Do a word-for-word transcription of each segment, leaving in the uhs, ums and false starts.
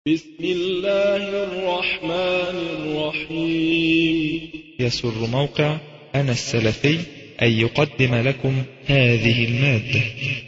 بسم الله الرحمن الرحيم. يسر موقع أنا السلفي أن يقدم لكم هذه المادة.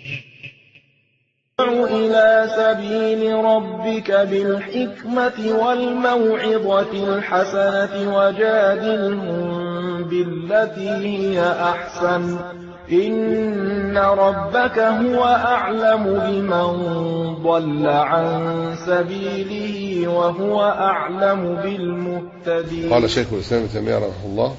إلى سبيل ربك بالحكمة والموعظة الحسنة وجادلهم بالتي هي أحسن إن ربك هو أعلم بمن ضل عن سبيله وهو أعلم بالمهتدين. قال شيخ الإسلام ابن تيمية رحمه الله: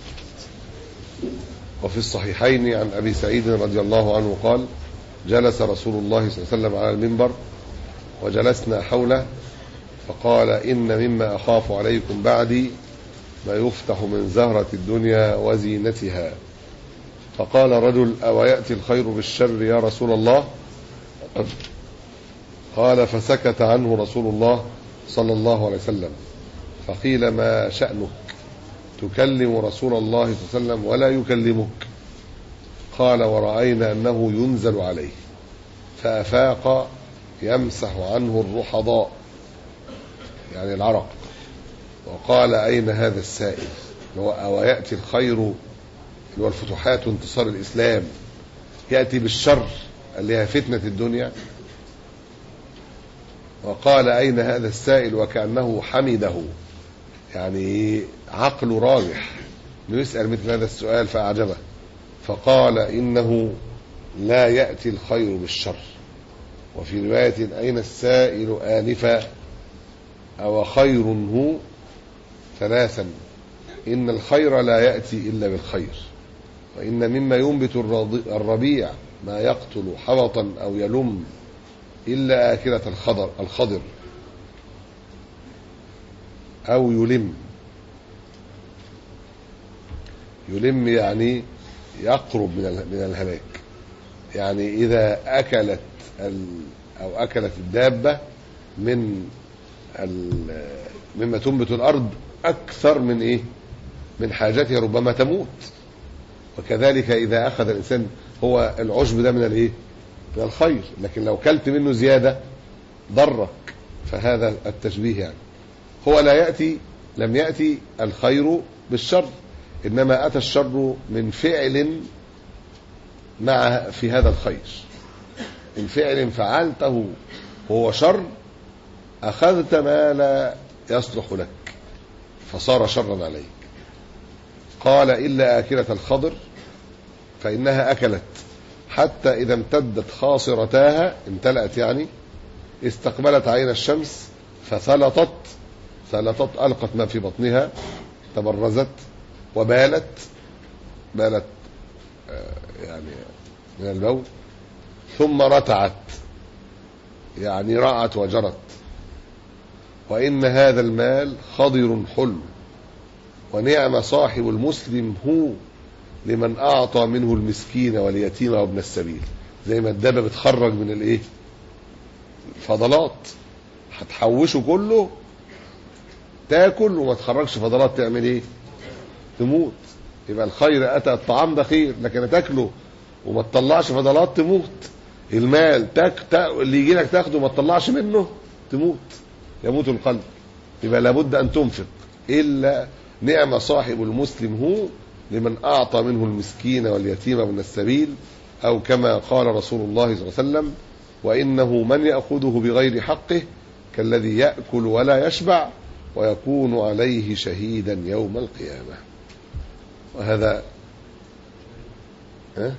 وفي الصحيحين عن أبي سعيد رضي الله عنه قال: جلس رسول الله صلى الله عليه وسلم على المنبر وجلسنا حوله فقال: إن مما أخاف عليكم بعدي ما يفتح من زهرة الدنيا وزينتها. فقال رجل: أو يأتي الخير بالشر يا رسول الله؟ قال: فسكت عنه رسول الله صلى الله عليه وسلم. فقيل: ما شأنك تكلم رسول الله صلى الله عليه وسلم ولا يكلمك؟ قال: ورأينا أنه ينزل عليه. فأفاق يمسح عنه الرحضاء يعني العرق، وقال: أين هذا السائل؟ أو يأتي الخير اللي هو الفتوحات وانتصار الإسلام يأتي بالشر اللي هي فتنة الدنيا؟ وقال: أين هذا السائل؟ وكأنه حمده، يعني عقله راجح انه يسأل مثل هذا السؤال فأعجبه. فقال: إنه لا يأتي الخير بالشر. وفي رواية: أين السائل آنفا؟ أو خير هو؟ ثلاثا: إن الخير لا يأتي إلا بالخير. وإن مما ينبت الربيع ما يقتل حبطا أو يلم إلا آكلة الخضر الخضر أو يلم. يلم يعني يقرب من من الهلاك، يعني إذا أكلت أو أكلت الدابة من مما تنبت الأرض أكثر من إيه؟ من حاجتها ربما تموت. وكذلك إذا أخذ الإنسان، هو العشب ده من الإيه؟ من الخير، لكن لو كلت منه زيادة ضرك. فهذا التشبيه يعني هو لا يأتي لم يأتي الخير بالشر، إنما أتى الشر من فعل مع في هذا الخير، من فعل فعلته وهو شر أخذت ما لا يصلح لك فصار شرا عليك. قال: إلا آكلة الخضر فإنها أكلت حتى إذا امتدت خاصرتاها، امتلأت يعني، استقبلت عين الشمس فثلطت ثلطت ألقت ما في بطنها، تبرزت وبالت بالت يعني من البول، ثم رتعت يعني رعت وجرت. وإن هذا المال خضر حلو، ونعم صاحب المسلم هو لمن أعطى منه المسكين واليتيم وابن السبيل. زي ما الدابة بتخرج من الايه فضلات، هتحوشه كله تاكل وما تخرجش فضلات، تعمل ايه؟ تموت. يبقى الخير أتى، الطعام ده خير، لكن تاكله وما تطلعش فضلات تموت. المال تاك تا... اللي يجي لك تاخده وما تطلعش منه تموت، يموت القلب. يبقى لابد أن تنفق. إلا نعم صاحب المسلم هو لمن أعطى منه المسكين واليتيم وابن السبيل، أو كما قال رسول الله صلى الله عليه وسلم: وإنه من يأخذه بغير حقه كالذي يأكل ولا يشبع ويكون عليه شهيدا يوم القيامة. وهذا ها؟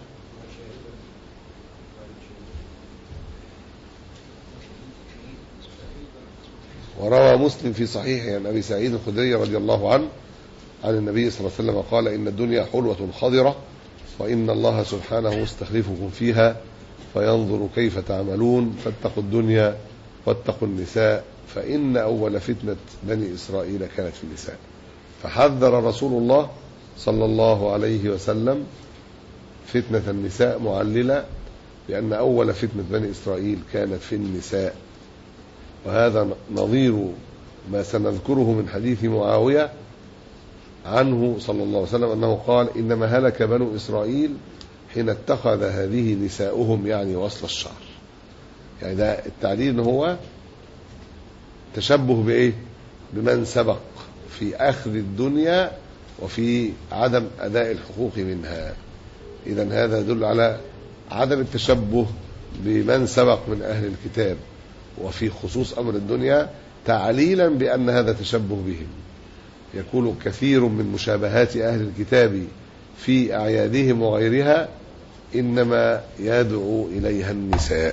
وروى مسلم في صحيحه عن أبي سعيد الخدري رضي الله عنه عن النبي صلى الله عليه وسلم قال: إن الدنيا حلوة خضرة، وإن الله سبحانه مستخلفكم فيها فينظر كيف تعملون، فاتقوا الدنيا واتقوا النساء، فإن أول فتنة بني إسرائيل كانت في النساء. فحذر رسول الله صلى الله عليه وسلم فتنة النساء، معللة بأن أول فتنة بني إسرائيل كانت في النساء. وهذا نظير ما سنذكره من حديث معاوية عنه صلى الله عليه وسلم أنه قال: إنما هلك بنو إسرائيل حين اتخذ هذه نساؤهم يعني وصل الشعر. يعني ده التعليل هو التشبه بإيه؟ بمن سبق في أخذ الدنيا وفي عدم أداء الحقوق منها. إذن هذا يدل على عدم التشبه بمن سبق من أهل الكتاب وفي خصوص أمر الدنيا، تعليلا بأن هذا تشبه بهم. يكون كثير من مشابهات أهل الكتاب في أعيادهم وغيرها إنما يدعو إليها النساء.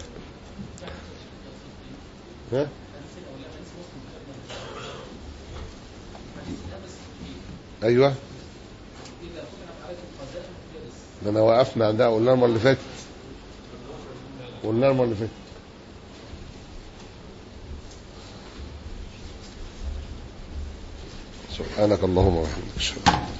ها؟ أيوة، أنا وقفنا عندها، قلنا المرة اللي فاتت قلنا المرة اللي فاتت سبحانك اللهم وبحمدك.